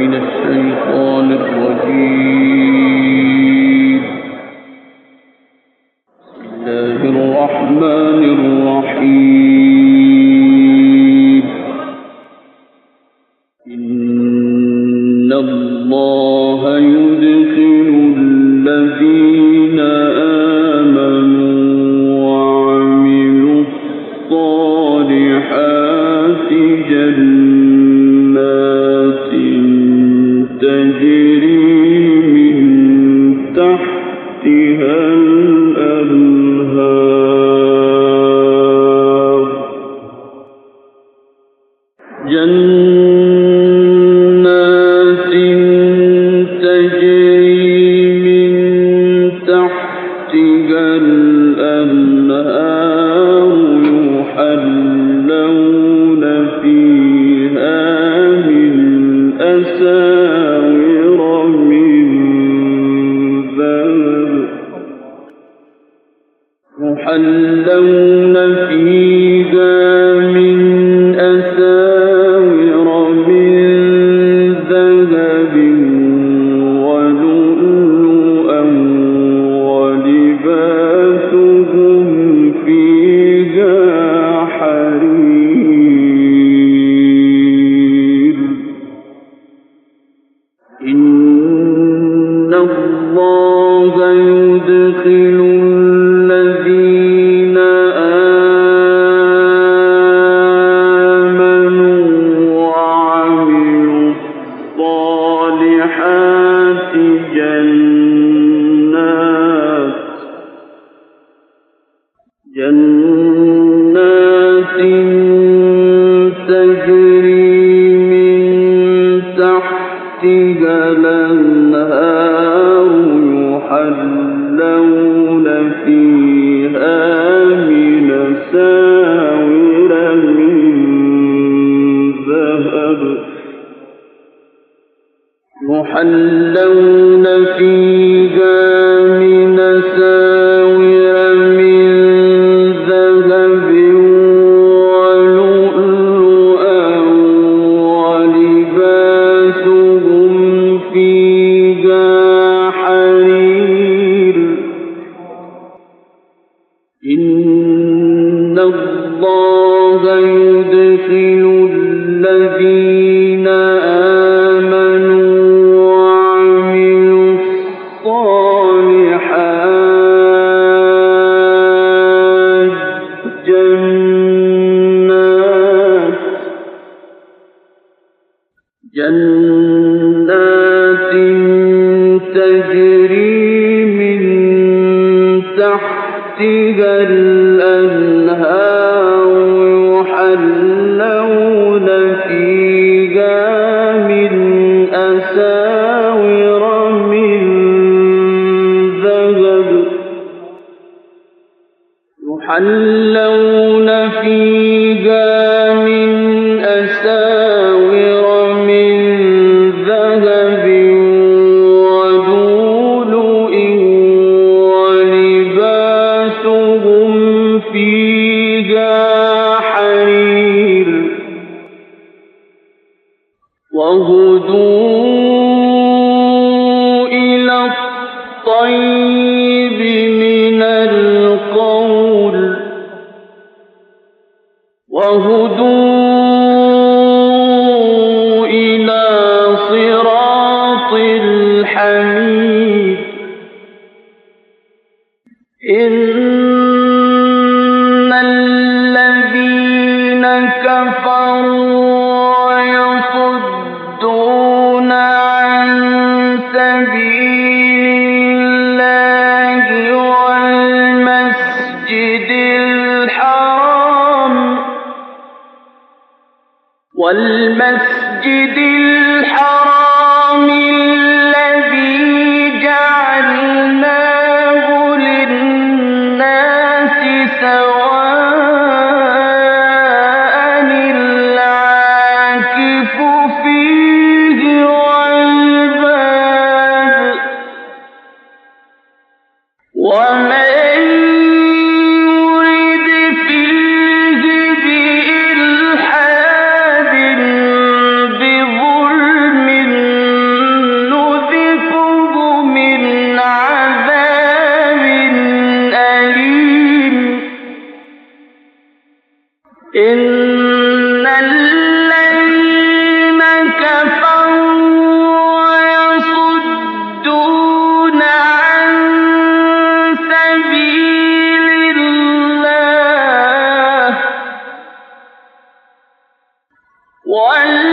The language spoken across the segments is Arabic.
من الشيطان الرجيم. بسم الله الرحمن الرحيم. إن الله يدخل الذين آمنوا وعملوا الصالحات جنات تجري من تحتها الأنهار جنات تجري من تحتها الأنهار يحلون فيها من أساور من ذهب يحلون فيها من أساور من ذهب ولؤلؤا ولباسهم فيها حرير. إن الله يدخل الذين آمنوا وعملوا الصالحات جنات تجري من تحتها الأنهار يحلون فيها من أساور من ذهب يحلون فيها من أساور من ذهب ولؤلؤا ولباسهم فيها حرير. إن الله يدخل الذين آمنوا وعملوا الصالحات جنات تجري من تحتها الأنهار يحلون فيها من أساور من ذهب يحلون فيها من أساور من ذهب ولؤلؤ ولباسهم فيها حرير. وهدوا إلى الطيب من القول وهدوا إلى صراط الحميد. إن الذين كفروا ويصدون عن سبيل الله والمسجد الحرام الذي جعلناه للناس سواء العاكف فيه والباد ومن بظلم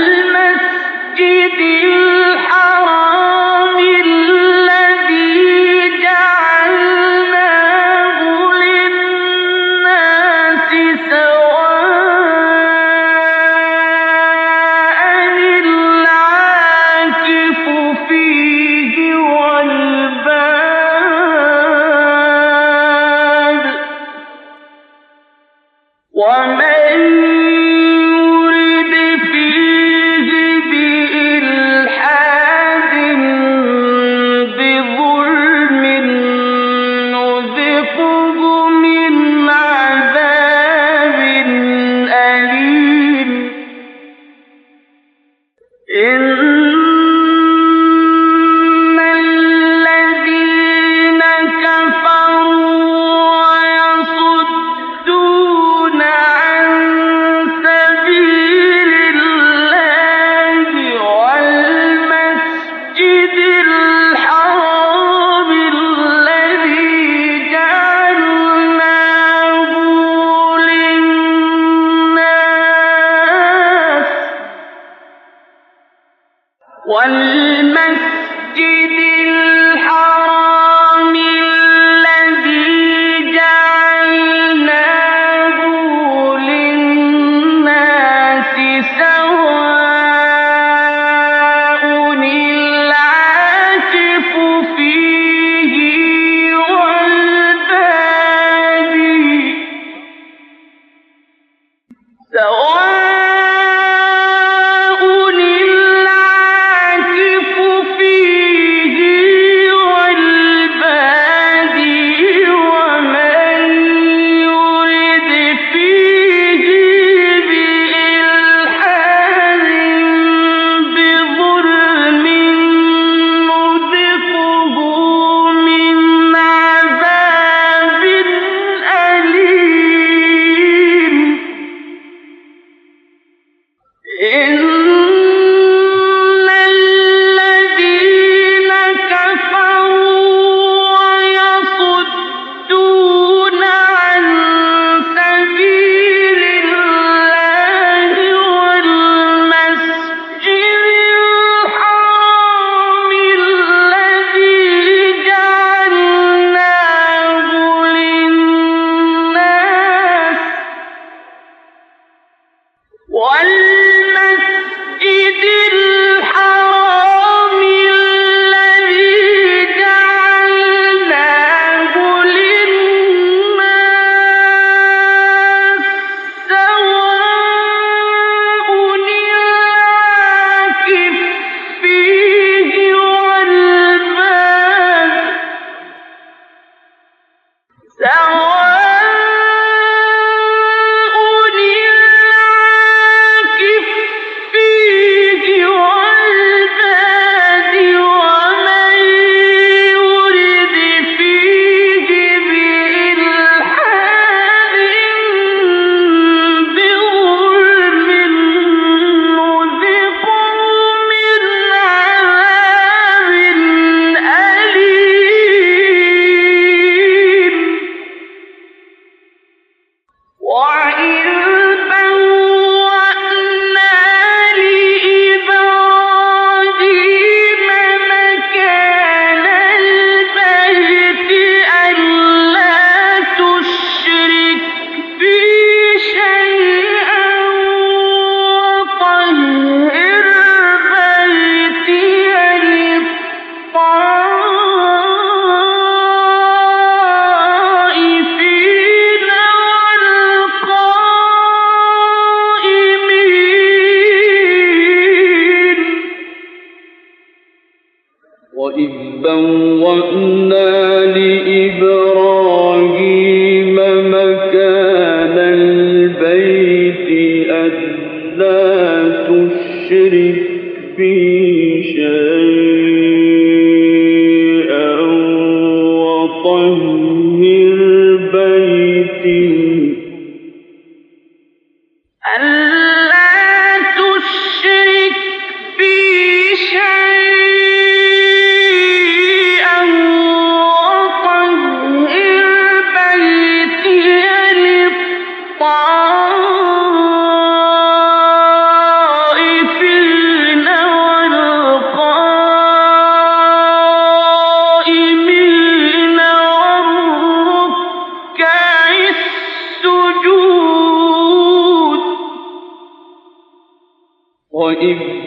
الطائفين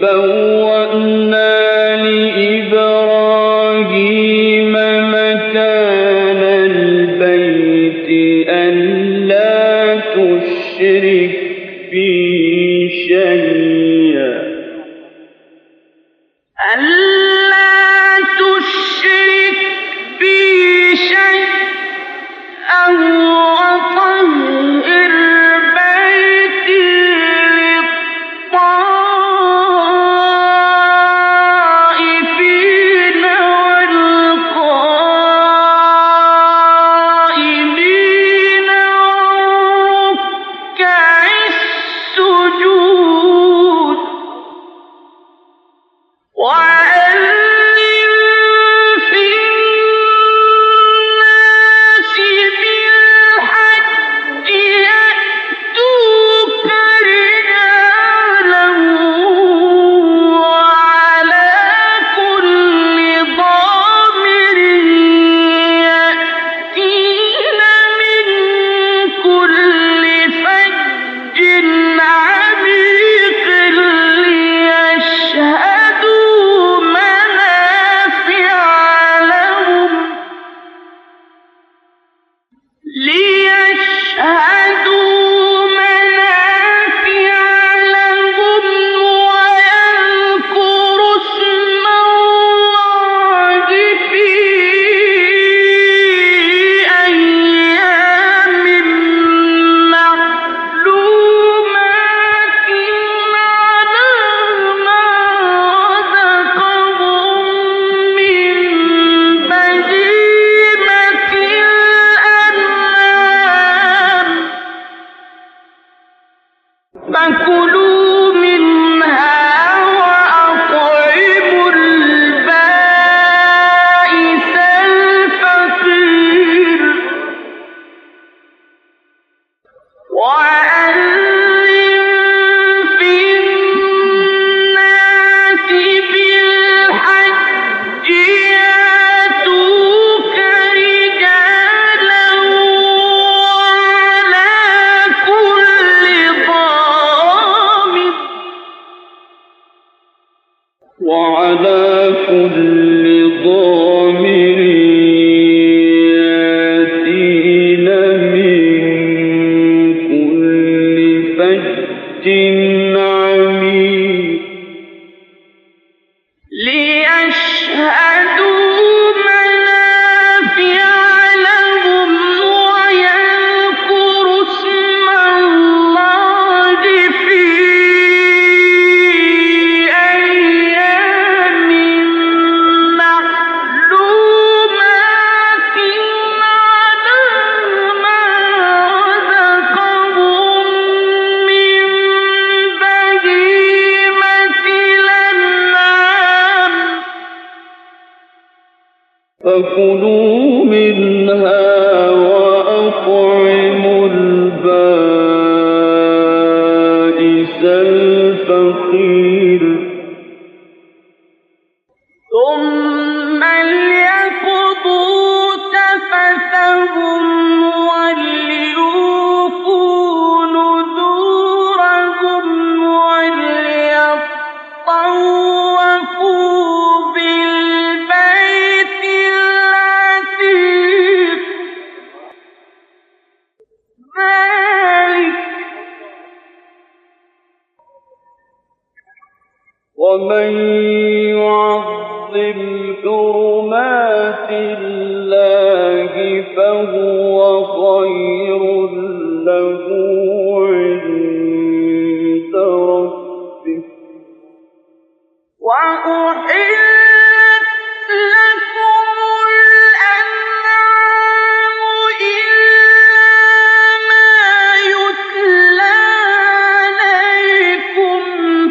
بوأنا لإبراهيم مكان البيت ألا تشرك بي شيئا وطهر بيتي للطائفين والقائمين والركع السجود وأذن في الناس بالحج يأتوك رجالا وعلى كل ضامر يأتين من كل فج عميق ليشهدوا منافع لهم ويذكروا اسم الله في أيام معلومات على ما رزقهم من بهيمة الأنعام فكلوا منها وأطعموا البائس الفقير وأذن في الناس بالحج يأتوك رجالا وعلى كل ضامر يأتين من كل فج عميق ليشهدوا منافع لهم ويذكروا اسم الله في أيام معلومات على ما رزقهم من بهيمة الأنعام فكلوا منها وأطعموا البائس الفقير ثم ليقضوا تفثهم وليوفوا نذورهم وليطوفوا بالبيت العتيق ذلك ومن يعظم حرمات الله فهو خير له عند ربه وأحلت لكم الأنعام إلا ما يتلى عليكم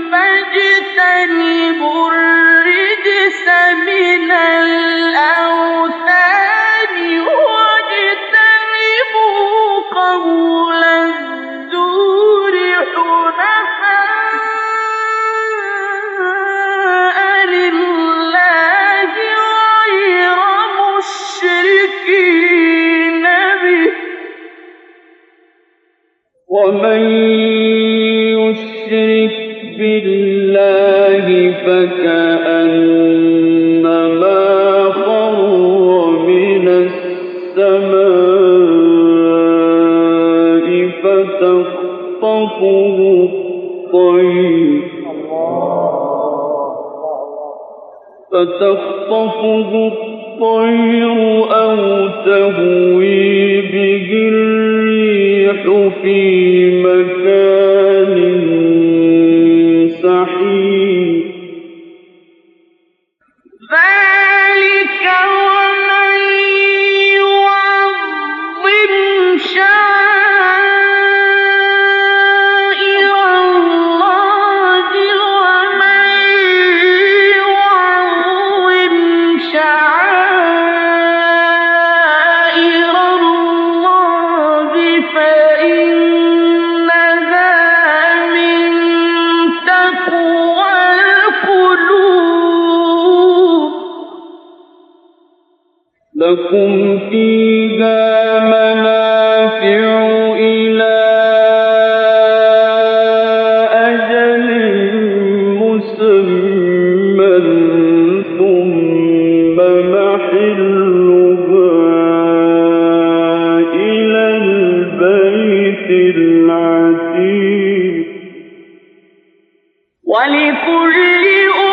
فاجتنبوا الرجس من الأوثان واجتنبوا قول الزور حنفاء لله فكأنما خر من السماء فتخطفه الطير أو تهوي به الريح في مكان سحيق ذلك ومن يعظم شعائر الله ومن يعظم شعائر الله فإنها من تقوى القلوب لكم فيها منافع إلى أجل مسمى ثم محلها إلى البيت العتيق ولكل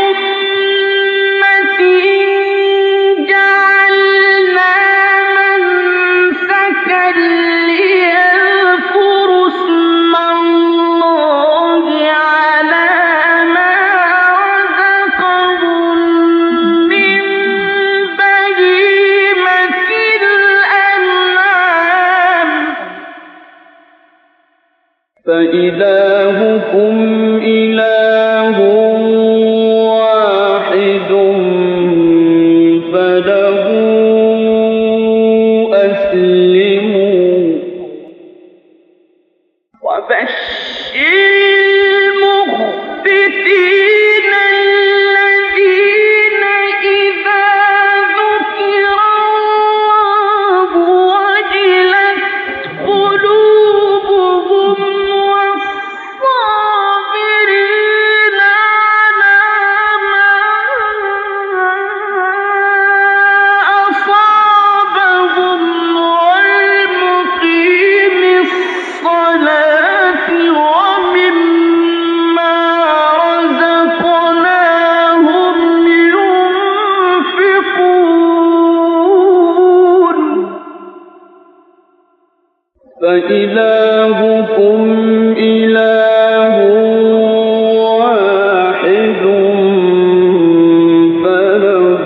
أمة جعلنا منسكا ليذكروا اسم الله على ما رزقهم من بهيمة الأنعام فإلهكم إله واحد فله أسلموا وبشر المخبتين الذين إذا ذكر الله وجلت قلوبهم والصابرين على ما أصابهم والمقيم الصلاة ومما رزقناهم ينفقون فإلهكم إله واحد فله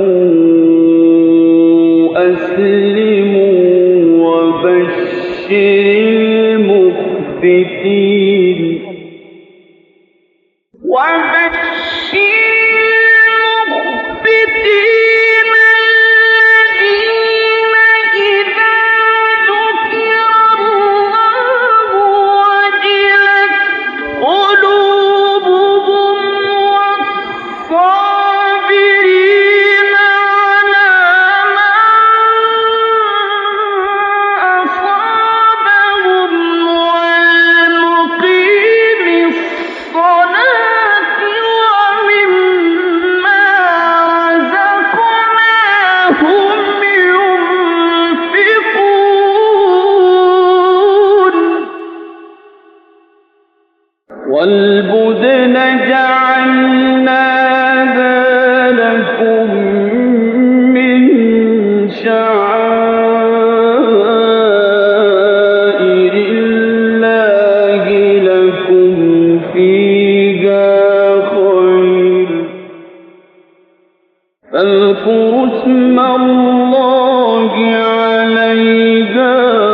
أسلموا وبشر المخبتين وبشر المخبتين الذين إذا ذكر الله وجلت قلوبهم والصابرين على ما أصابهم والمقيم الصلاة ومما رزقناهم ينفقون والبدن جعلناها لكم من شعائر الله لكم فيها خير فاذكروا اسم الله عليها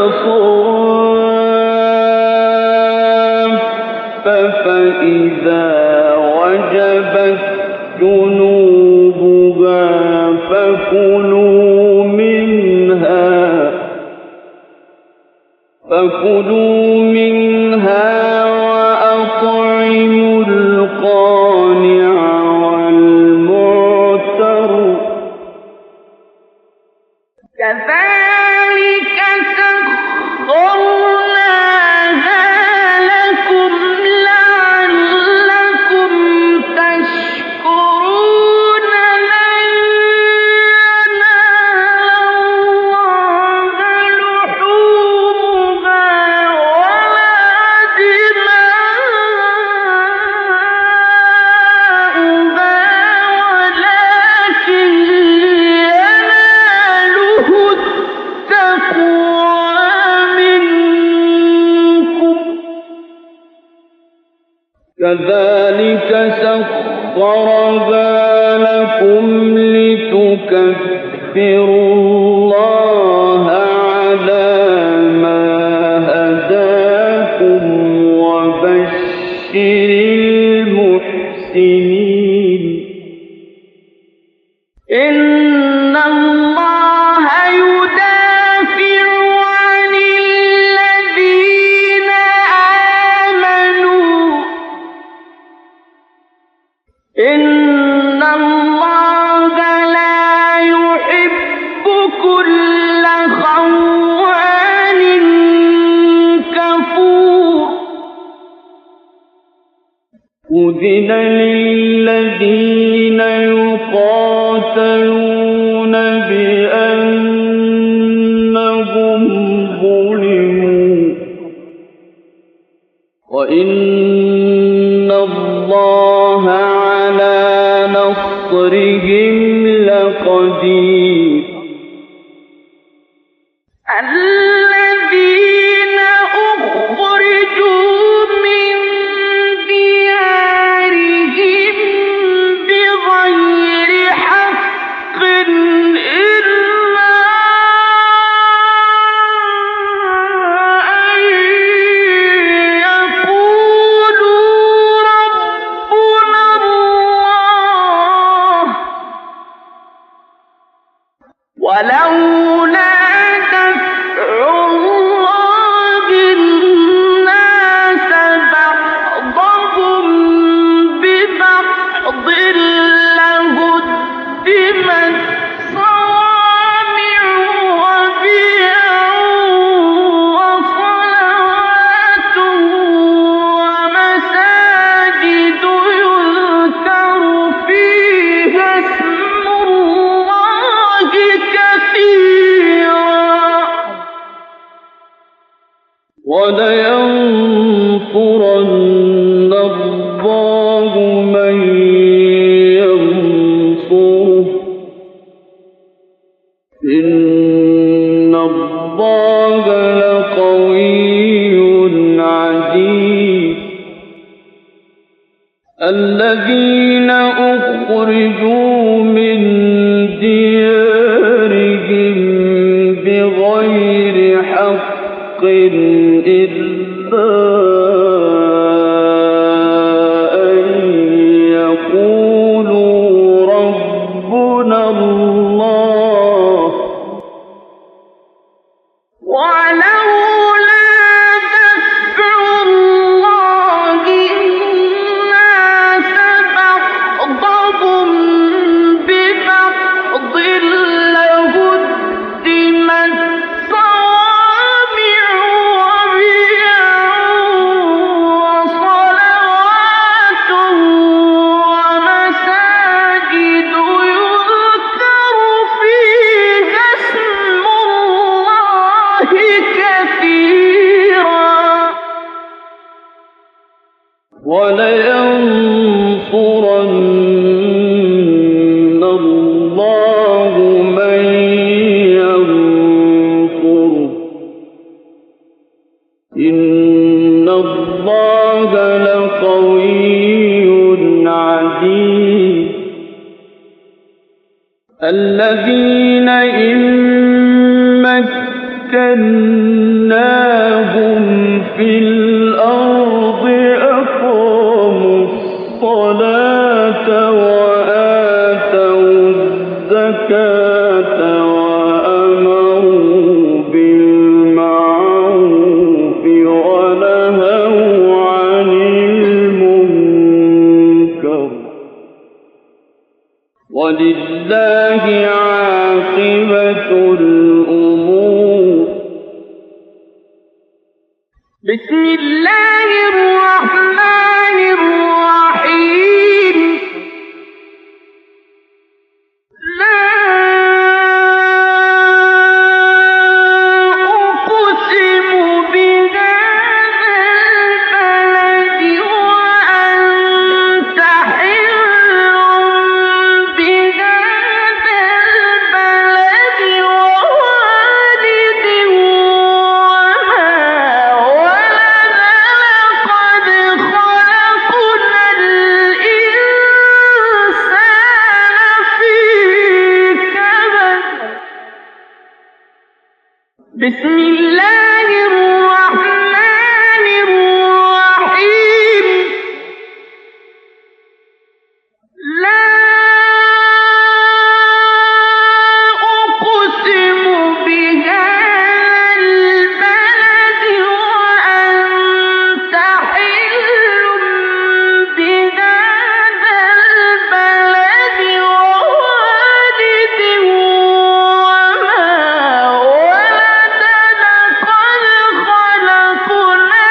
صواف فإذا وجبت جنوبها فكلوا منها وأطعموا القانع والمعتر كذلك سخرناها لكم لعلكم تشكرون كذلك سخرها لكم لتكبروا الله على ما هداكم وبشر المحسنين إن الله يدافع عن الذين آمنوا إن الله لا يحب كل خوان كفور أذن للذين يقاتلون بأنهم ظلموا وإن الله على نصرهم لقدير الذين أخرجوا من ديارهم بغير حق إلا أن يقولوا ربنا الله ولولا دفع الله الناس بعضهم ببعض لهدمت صوامع وبيع وصلوات ومساجد يذكر فيها اسم الله كثيرا ولينصرن الله من ينصره إن الله لقوي عزيز الذين أخرجوا من ديارهم بغير حق إلا أن يقولوا ربنا الله ولولا دفع الله الناس بعضهم ببعض لهدمت صوامع وبيع وصلوات ومساجد يذكر فيها اسم الله كثيرا ولينصرن الله من ينصره إن الله لقوي عزيز الذين إن مكناهم في الأرض أقاموا الصلاة وآتوا الزكاة وأمروا بالمعروف ونهوا عن المنكر ولله عاقبة الأمور بسم الله الرحمن الرحيم لا أقسم بهذا البلد وأنت حل بهذا البلد ووالد وما ولد بسم الله الرحمن الرحيم لا أقسم بهذا البلد وأنت حل بهذا البلد ووالد وما ولد لقد خلقنا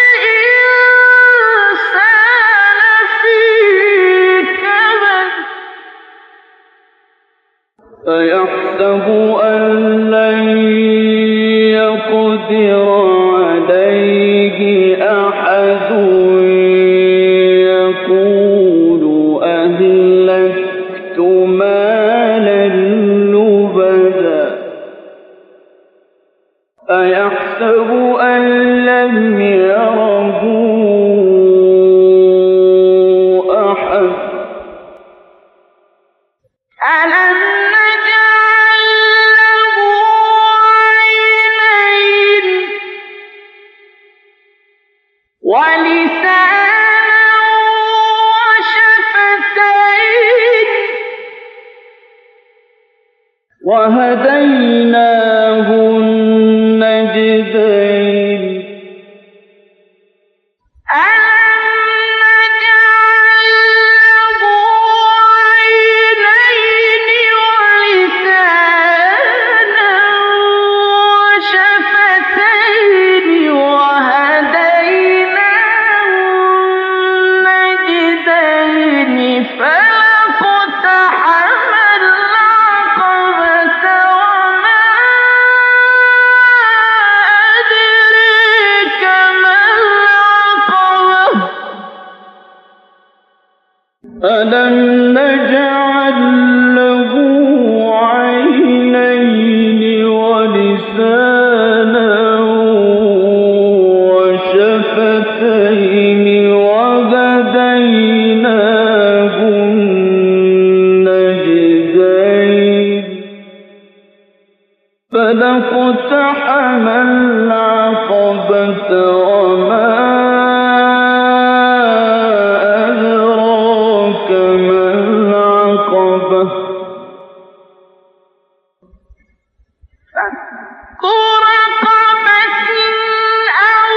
الإنسان في كبد أيحسب أن لن يقدر عليه أحد يقول أهلكت مالا لبدا أيحسب أن لم يره أحد ألم نجعل له عينين ولسانا وشفتين وهديناه النجدين ألم نجعل له عينين ولسانا وشفتين وهديناه النجدين فلاقتحم العقبة وما أدريك ما العقبة ألم نجعل له عينين ولسانا وشفتين وهديناه النجدين فلاقتحم العقبة وما أدراك ما العقبة فك رقبة أو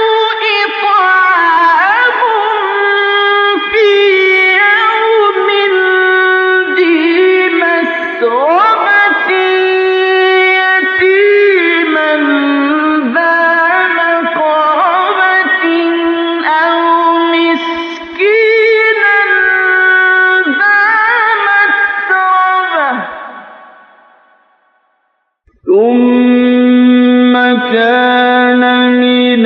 إطعام في يوم ذي مسغبة يتيما ذا مقربة أو مسكينا ذا متربة ثم كان من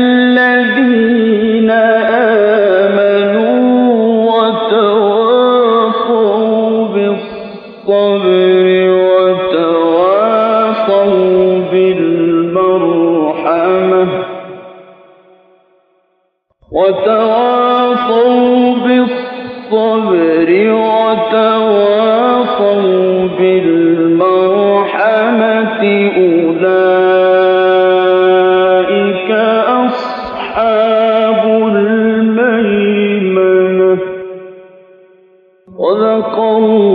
الذين آمنوا وتواصوا بالصبر وتواصوا بالمرحمة وتواصوا بالصبر وتواصوا بالمرحمة أولئك أصحاب الميمنة صدق الله